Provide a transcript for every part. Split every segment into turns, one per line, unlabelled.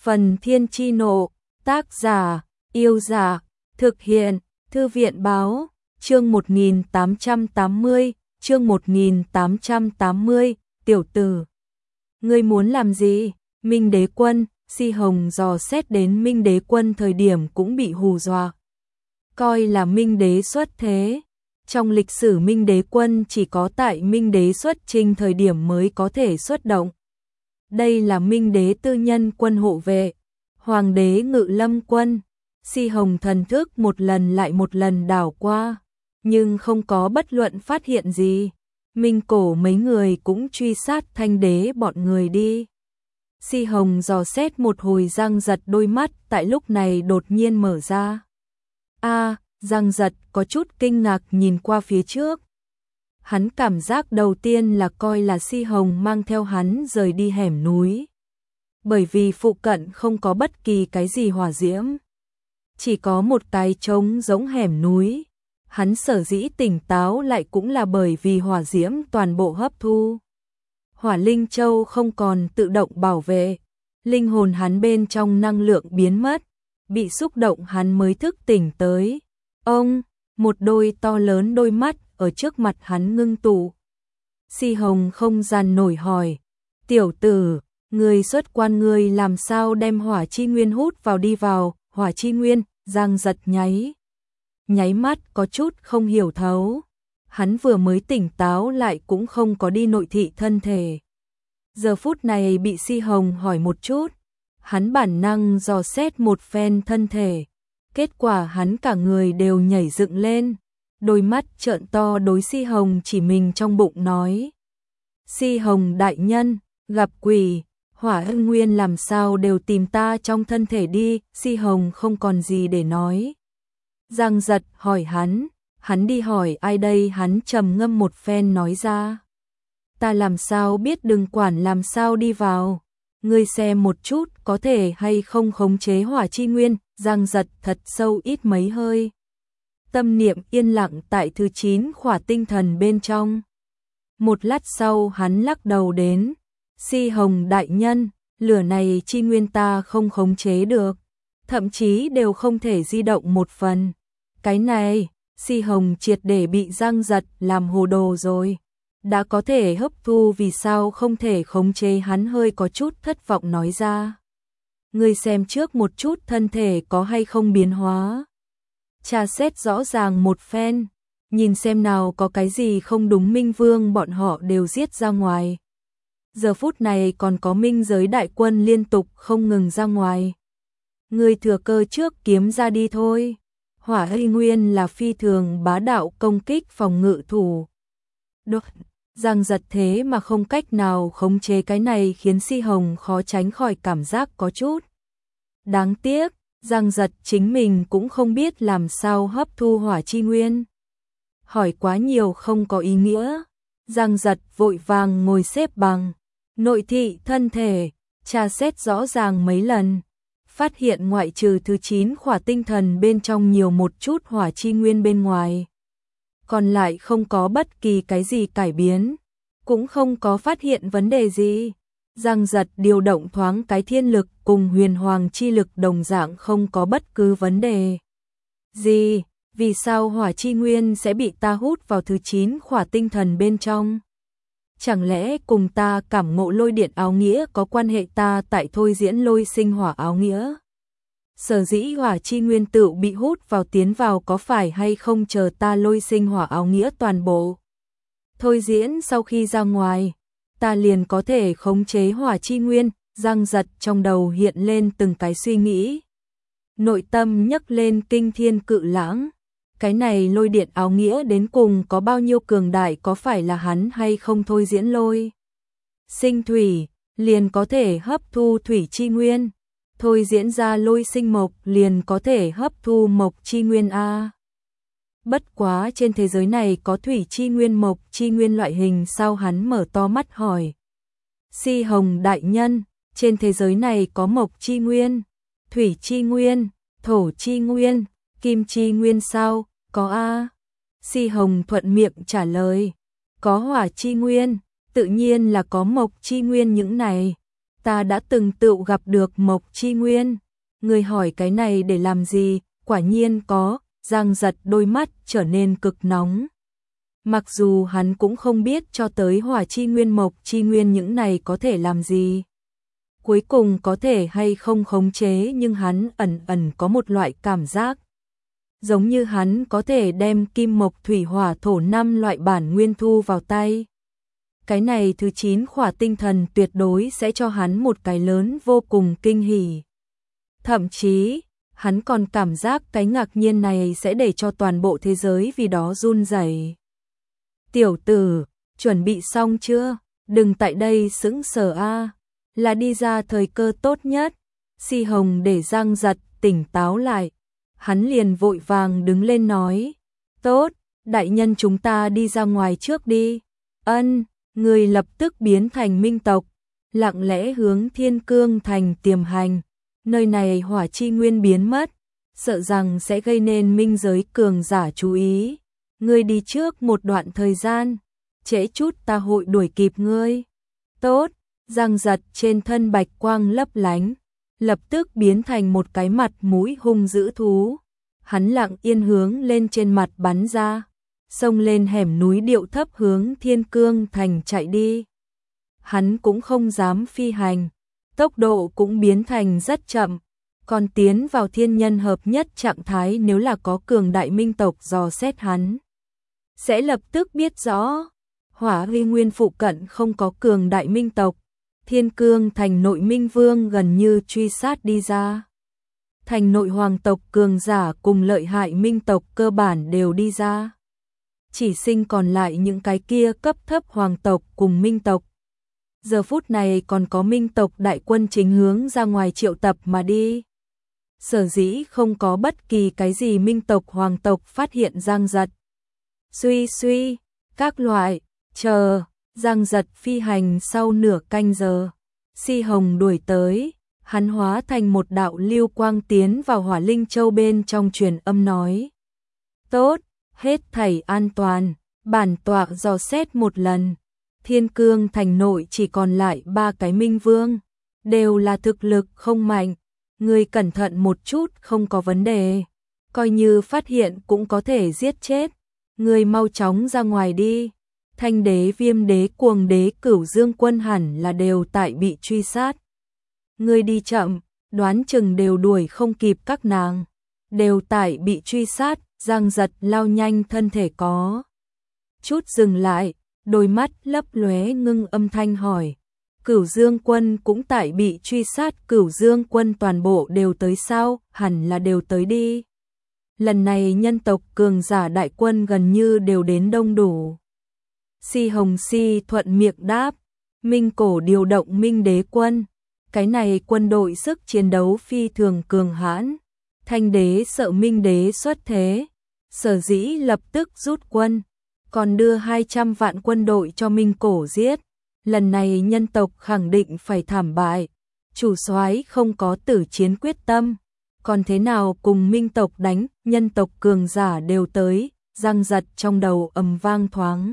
Phần Thiên Chi Nộ, tác giả, Yêu Giả, thực hiện, Thư viện Báo, chương 1880, chương 1880, tiểu tử. Ngươi muốn làm gì? Minh Đế Quân, Si Hồng dò xét đến Minh Đế Quân thời điểm cũng bị hù dọa. Coi là Minh Đế xuất thế. Trong lịch sử Minh Đế Quân chỉ có tại Minh Đế xuất chinh thời điểm mới có thể xuất động. Đây là Minh Đế tư nhân quân hộ vệ, Hoàng đế Ngự Lâm Quân. Si Hồng thần thức một lần lại một lần đảo qua, nhưng không có bất luận phát hiện gì. Minh Cổ mấy người cũng truy sát Thanh Đế bọn người đi. Si Hồng dò xét một hồi, Giang Giật đôi mắt tại lúc này đột nhiên mở ra. Giang Giật có chút kinh ngạc nhìn qua phía trước. Hắn cảm giác đầu tiên là coi là Si Hồng mang theo hắn rời đi hẻm núi. Bởi vì phụ cận không có bất kỳ cái gì hỏa diễm. Chỉ có một cái trống giống hẻm núi. Hắn sở dĩ tỉnh táo lại cũng là bởi vì hỏa diễm toàn bộ hấp thu. Hỏa Linh Châu không còn tự động bảo vệ. Linh hồn hắn bên trong năng lượng biến mất. Bị xúc động hắn mới thức tỉnh tới. Một đôi to lớn đôi mắt ở trước mặt hắn ngưng tụ. Si Hồng không dằn nổi hỏi, tiểu tử, người xuất quan người làm sao đem hỏa chi nguyên hút vào đi vào, hỏa chi nguyên. Giang Giật nháy mắt có chút không hiểu thấu. Hắn vừa mới tỉnh táo lại cũng không có đi nội thị thân thể. Giờ phút này bị Si Hồng hỏi một chút, hắn bản năng dò xét một phen thân thể. Kết quả hắn cả người đều nhảy dựng lên, đôi mắt trợn to đối Si Hồng chỉ mình trong bụng nói. Si Hồng đại nhân, gặp quỷ, hỏa ưng nguyên làm sao đều tìm ta trong thân thể đi. Si Hồng không còn gì để nói. Giang Giật hỏi hắn đi hỏi ai đây? Hắn trầm ngâm một phen nói ra. Ta làm sao biết, đừng quản làm sao đi vào. Ngươi xem một chút có thể hay không khống chế hỏa chi nguyên. Giang Giật thật sâu ít mấy hơi. Tâm niệm yên lặng tại thứ 9 khỏa tinh thần bên trong. Một lát sau hắn lắc đầu đến. Si Hồng đại nhân, lửa này chi nguyên ta không khống chế được. Thậm chí đều không thể di động một phần. Cái này, Si Hồng triệt để bị Giang Giật làm hồ đồ rồi. Đã có thể hấp thu vì sao không thể khống chế? Hắn hơi có chút thất vọng nói ra. Ngươi xem trước một chút thân thể có hay không biến hóa. Tra xét rõ ràng một phen, nhìn xem nào có cái gì không đúng. Minh Vương bọn họ đều giết ra ngoài. Giờ phút này còn có minh giới đại quân liên tục không ngừng ra ngoài. Ngươi thừa cơ trước kiếm ra đi thôi. Hỏa Hy Nguyên là phi thường bá đạo công kích phòng ngự thủ. Giang Giật thế mà không cách nào khống chế cái này khiến Si Hồng khó tránh khỏi cảm giác có chút đáng tiếc. Giang Giật chính mình cũng không biết làm sao hấp thu hỏa chi nguyên. Hỏi quá nhiều không có ý nghĩa. Giang Giật vội vàng ngồi xếp bằng, nội thị thân thể, tra xét rõ ràng mấy lần. Phát hiện ngoại trừ thứ 9 khỏa tinh thần bên trong nhiều một chút hỏa chi nguyên bên ngoài. Còn lại không có bất kỳ cái gì cải biến. Cũng không có phát hiện vấn đề gì. Giang Giật điều động thoáng cái thiên lực cùng huyền hoàng chi lực đồng dạng không có bất cứ vấn đề gì. Vì sao hỏa chi nguyên sẽ bị ta hút vào thứ 9 khỏa tinh thần bên trong? Chẳng lẽ cùng ta cảm ngộ lôi điện áo nghĩa có quan hệ? Ta tại thôi diễn lôi sinh hỏa áo nghĩa. Sở dĩ hỏa chi nguyên tự bị hút vào tiến vào có phải hay không chờ ta lôi sinh hỏa áo nghĩa toàn bộ thôi diễn sau khi ra ngoài, ta liền có thể khống chế hỏa chi nguyên. Giang Giật trong đầu hiện lên từng cái suy nghĩ. Nội tâm nhấc lên kinh thiên cự lãng. Cái này lôi điện áo nghĩa đến cùng có bao nhiêu cường đại? Có phải là hắn hay không thôi diễn lôi sinh thủy liền có thể hấp thu thủy chi nguyên? Thôi diễn ra lôi sinh mộc liền có thể hấp thu mộc chi nguyên a. Bất quá trên thế giới này có thủy chi nguyên mộc chi nguyên loại hình sao? Hắn mở to mắt hỏi. Si Hồng đại nhân, trên thế giới này có mộc chi nguyên, thủy chi nguyên, thổ chi nguyên, kim chi nguyên sao? Có a. Si Hồng thuận miệng trả lời. Có hỏa chi nguyên, tự nhiên là có mộc chi nguyên những này. ta đã từng tựu gặp được Mộc Chi Nguyên. Ngươi hỏi cái này để làm gì? Quả nhiên có. Giang Giật đôi mắt trở nên cực nóng. Mặc dù hắn cũng không biết cho tới Hỏa Chi Nguyên Mộc Chi Nguyên những này có thể làm gì. Cuối cùng có thể hay không khống chế, nhưng hắn ẩn ẩn có một loại cảm giác. Giống như hắn có thể đem kim mộc thủy hỏa thổ 5 loại bản nguyên thu vào tay. Cái này thứ 9 khỏa tinh thần tuyệt đối sẽ cho hắn một cái lớn vô cùng kinh hỉ. Thậm chí, hắn còn cảm giác cái ngạc nhiên này sẽ để cho toàn bộ thế giới vì đó run rẩy. Tiểu tử, chuẩn bị xong chưa? Đừng tại đây sững sờ a, là đi ra thời cơ tốt nhất. Si Hồng để Giang Giật tỉnh táo lại. Hắn liền vội vàng đứng lên nói. Tốt, đại nhân chúng ta đi ra ngoài trước đi. Ân, người lập tức biến thành minh tộc, lặng lẽ hướng Thiên Cương Thành tiềm hành. Nơi này hỏa chi nguyên biến mất, sợ rằng sẽ gây nên minh giới cường giả chú ý. Ngươi đi trước một đoạn thời gian, trễ chút ta hội đuổi kịp ngươi. Tốt, Giang Giật trên thân bạch quang lấp lánh, lập tức biến thành một cái mặt mũi hung dữ thú. Hắn lặng yên hướng lên trên mặt bắn ra, xông lên hẻm núi điệu thấp hướng Thiên Cương Thành chạy đi. Hắn cũng không dám phi hành, tốc độ cũng biến thành rất chậm, còn tiến vào thiên nhân hợp nhất trạng thái. Nếu là có cường đại minh tộc dò xét hắn, sẽ lập tức biết rõ. Hỏa Huy Nguyên phụ cận không có cường đại minh tộc. Thiên Cương Thành nội minh vương gần như truy sát đi ra. Thành nội hoàng tộc cường giả cùng lợi hại minh tộc cơ bản đều đi ra. Chỉ sinh còn lại những cái kia cấp thấp hoàng tộc cùng minh tộc. Giờ phút này còn có minh tộc đại quân chính hướng ra ngoài triệu tập mà đi. Sở dĩ không có bất kỳ cái gì minh tộc hoàng tộc phát hiện Giang Giật. Suy, các loại, chờ, Giang Giật phi hành sau nửa canh giờ. Si Hồng đuổi tới, hắn hóa thành một đạo lưu quang tiến vào Hỏa Linh Châu bên trong, truyền âm nói. Tốt, hết thảy an toàn, bản tọa dò xét một lần. Thiên Cương Thành nội chỉ còn lại 3 cái minh vương, đều là thực lực không mạnh. Ngươi cẩn thận một chút không có vấn đề, coi như phát hiện cũng có thể giết chết. Ngươi mau chóng ra ngoài đi. Thanh đế, Viêm đế, Cuồng đế, Cửu Dương quân hẳn là đều tại bị truy sát. Ngươi đi chậm, đoán chừng đều đuổi không kịp các nàng. Đều tại bị truy sát. Giang Giật lao nhanh, thân thể có chút dừng lại, đôi mắt lấp lóe ngưng âm thanh hỏi. Cửu Dương quân cũng tại bị truy sát. Cửu Dương quân toàn bộ đều tới sao? Hẳn là đều tới đi. Lần này nhân tộc cường giả đại quân gần như đều đến đông đủ. Si Hồng thuận miệng đáp. Minh cổ điều động Minh đế quân. Cái này quân đội sức chiến đấu phi thường cường hãn. Thanh đế sợ Minh đế xuất thế, sở dĩ lập tức rút quân, còn đưa 200 vạn quân đội cho Minh cổ giết. Lần này nhân tộc khẳng định phải thảm bại. Chủ soái không có tử chiến quyết tâm, còn thế nào cùng minh tộc đánh? Nhân tộc cường giả đều tới. Giang Giật trong đầu ầm vang thoáng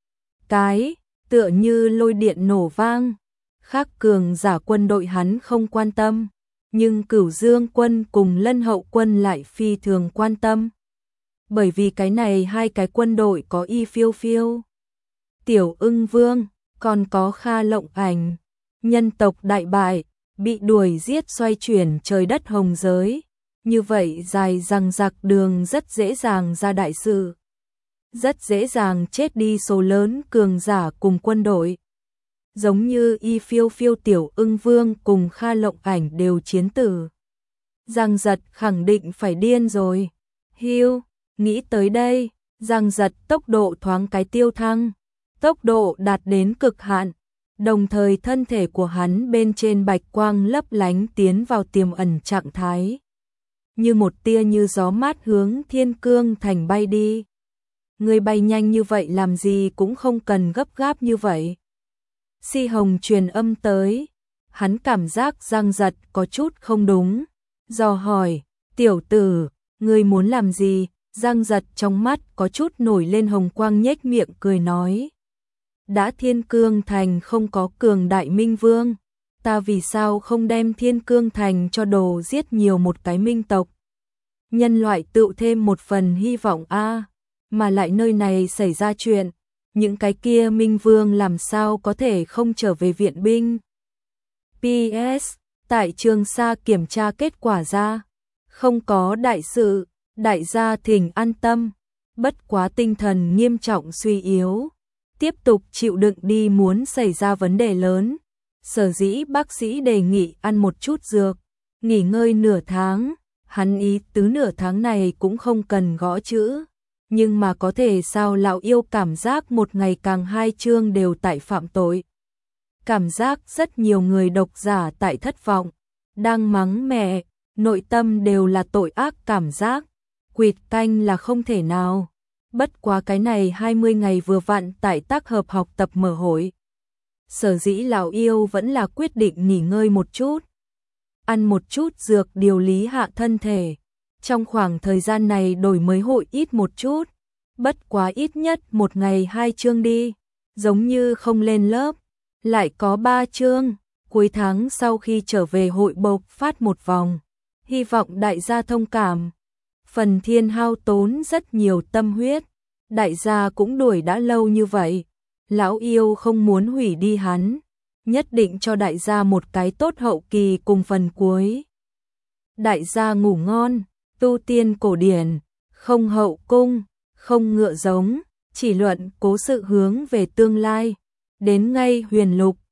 cái, tựa như lôi điện nổ vang. Khác cường giả quân đội hắn không quan tâm, nhưng Cửu Dương quân cùng Lân Hậu quân lại phi thường quan tâm. Bởi vì cái này hai cái quân đội có Y Phiêu Phiêu, Tiểu Ưng Vương, còn có Kha Lộng Ảnh. Nhân tộc đại bại, bị đuổi giết, xoay chuyển trời đất hồng giới. Như vậy dài dằng dặc đường rất dễ dàng ra đại sự. Rất dễ dàng chết đi số lớn cường giả cùng quân đội. Giống như Y Phiêu Phiêu, Tiểu Ưng Vương cùng Kha Lộng Ảnh đều chiến tử. Giang Giật khẳng định phải điên rồi. Hiu, nghĩ tới đây, Giang Giật tốc độ thoáng cái tiêu thăng. Tốc độ đạt đến cực hạn, đồng thời thân thể của hắn bên trên bạch quang lấp lánh tiến vào tiềm ẩn trạng thái. Như một tia như gió mát hướng Thiên Cương Thành bay đi. Người bay nhanh như vậy làm gì, cũng không cần gấp gáp như vậy. Si Hồng truyền âm tới, hắn cảm giác Giang Giật có chút không đúng, dò hỏi, tiểu tử, ngươi muốn làm gì? Giang Giật trong mắt có chút nổi lên hồng quang, nhếch miệng cười nói. Đã Thiên Cương Thành không có cường đại minh vương, ta vì sao không đem Thiên Cương Thành cho đồ giết nhiều một cái minh tộc. Nhân loại tự thêm một phần hy vọng a, mà lại nơi này xảy ra chuyện, những cái kia minh vương làm sao có thể không trở về viện binh. PS, tại Trường Sa kiểm tra kết quả ra, không có đại sự, đại gia thỉnh an tâm, bất quá tinh thần nghiêm trọng suy yếu, tiếp tục chịu đựng đi muốn xảy ra vấn đề lớn. Sở dĩ bác sĩ đề nghị ăn một chút dược, nghỉ ngơi nửa tháng, hắn ý tứ nửa tháng này cũng không cần gõ chữ, nhưng mà có thể sao lão yêu cảm giác một ngày càng hai chương đều tại phạm tội. Cảm giác rất nhiều người độc giả tại thất vọng, đang mắng mẹ, nội tâm đều là tội ác cảm giác, quỵt canh là không thể nào. Bất quá cái này 20 ngày vừa vặn tại tác hợp học tập mở hội. Sở dĩ lão yêu vẫn là quyết định nghỉ ngơi một chút, ăn một chút dược điều lý hạ thân thể. Trong khoảng thời gian này đổi mới hội ít một chút, bất quá ít nhất một ngày 2 chương đi, giống như không lên lớp, lại có 3 chương, cuối tháng sau khi trở về hội bộc phát một vòng, hy vọng đại gia thông cảm. Phần Thiên hao tốn rất nhiều tâm huyết, đại gia cũng đuổi đã lâu như vậy, lão yêu không muốn hủy đi hắn, nhất định cho đại gia một cái tốt hậu kỳ cùng phần cuối. Đại gia ngủ ngon, tu tiên cổ điển, không hậu cung, không ngựa giống, chỉ luận cố sự hướng về tương lai, đến ngay huyền lục,